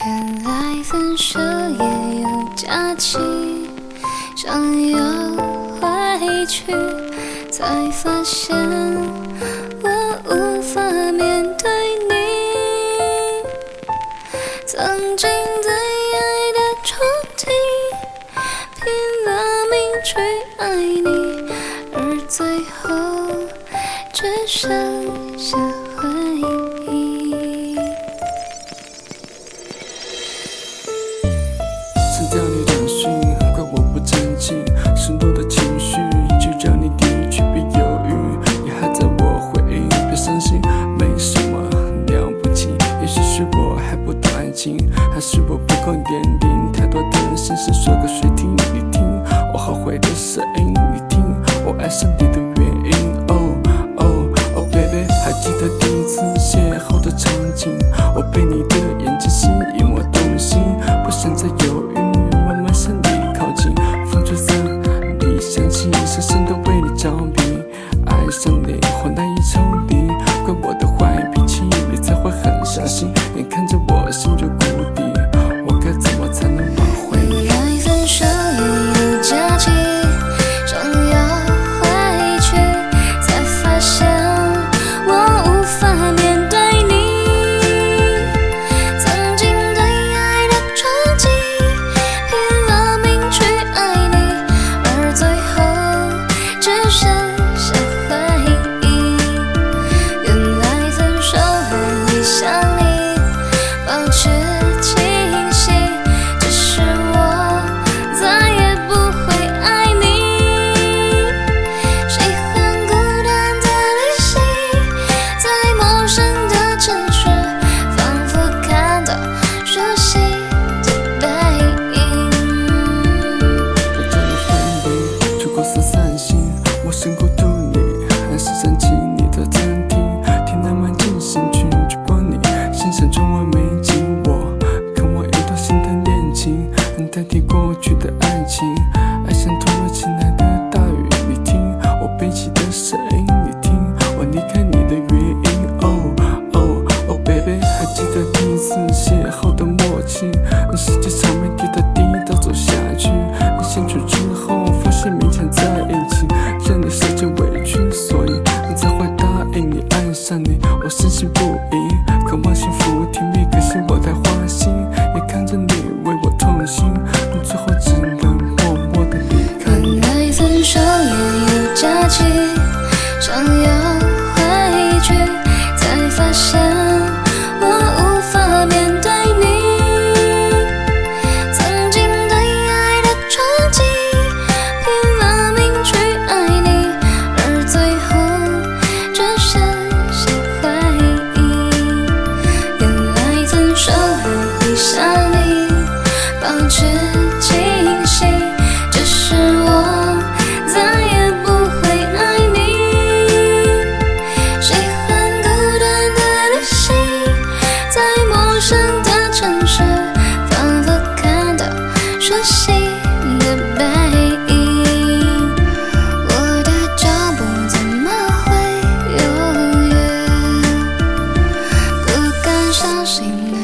原来分手也有假期，想要回去，才发现我无法面对你曾经最爱的憧憬，拼了命去爱你，而最后只剩下回忆。 删掉你短讯，怪我不争气，失落的情绪就让你离去，别犹豫，你还在我回忆，别伤心，没什么了不起。也许是我还不懂爱情，还是我不够坚定，太多的心事说给谁听？你听我后悔的声音，你听我爱上你的原因。Oh baby， 还记得第一次邂逅的场景，我被你的眼睛吸引，我动心，不想再犹豫，慢慢向你靠近，风吹散你香气，深深的为你着迷，爱上你或难以抽离，怪我的坏脾气，你才会很伤心，眼看着我心如谷底，我该怎么才能挽回你？ 原来分手也有假期，想要回去，才发现我无法面对你曾经最爱的憧憬，拼了命去爱你，而最后只剩下回忆。原来分手还会想你，保持清醒，只是我再也不会爱你。喜欢孤单的旅行，在陌生的城市，仿佛看到熟悉的背影。 我找你分离，出国散散心，我深孤独你，还是想起你的餐厅，听浪漫进行曲，烛光你，欣赏中完美景，我渴望一段新的恋情，能代替过去的爱情，爱像突如其来的大雨，你听我悲泣的声音，你听我离开你的原因。Oh baby， 还记得第一次邂逅的默契，世界上每滴答滴都走下去，你相处之后发现勉强在一起，让你受尽委屈，所以才会答应你，爱上你，我深信不疑，渴望幸福甜蜜，可惜我太花心，也看着你为我痛心，最后只能默默地离开你。 原来分手也有假期，想要回去，才发现我无法面对你曾经最爱的憧憬，拼了命去爱你，而最后只剩下回忆。原来分手还会想你，保持清醒，只是我再也不会爱你。喜欢孤单的旅行，在陌生的城市，仿佛看到熟悉的背影。我的脚步怎么会犹豫？不敢相信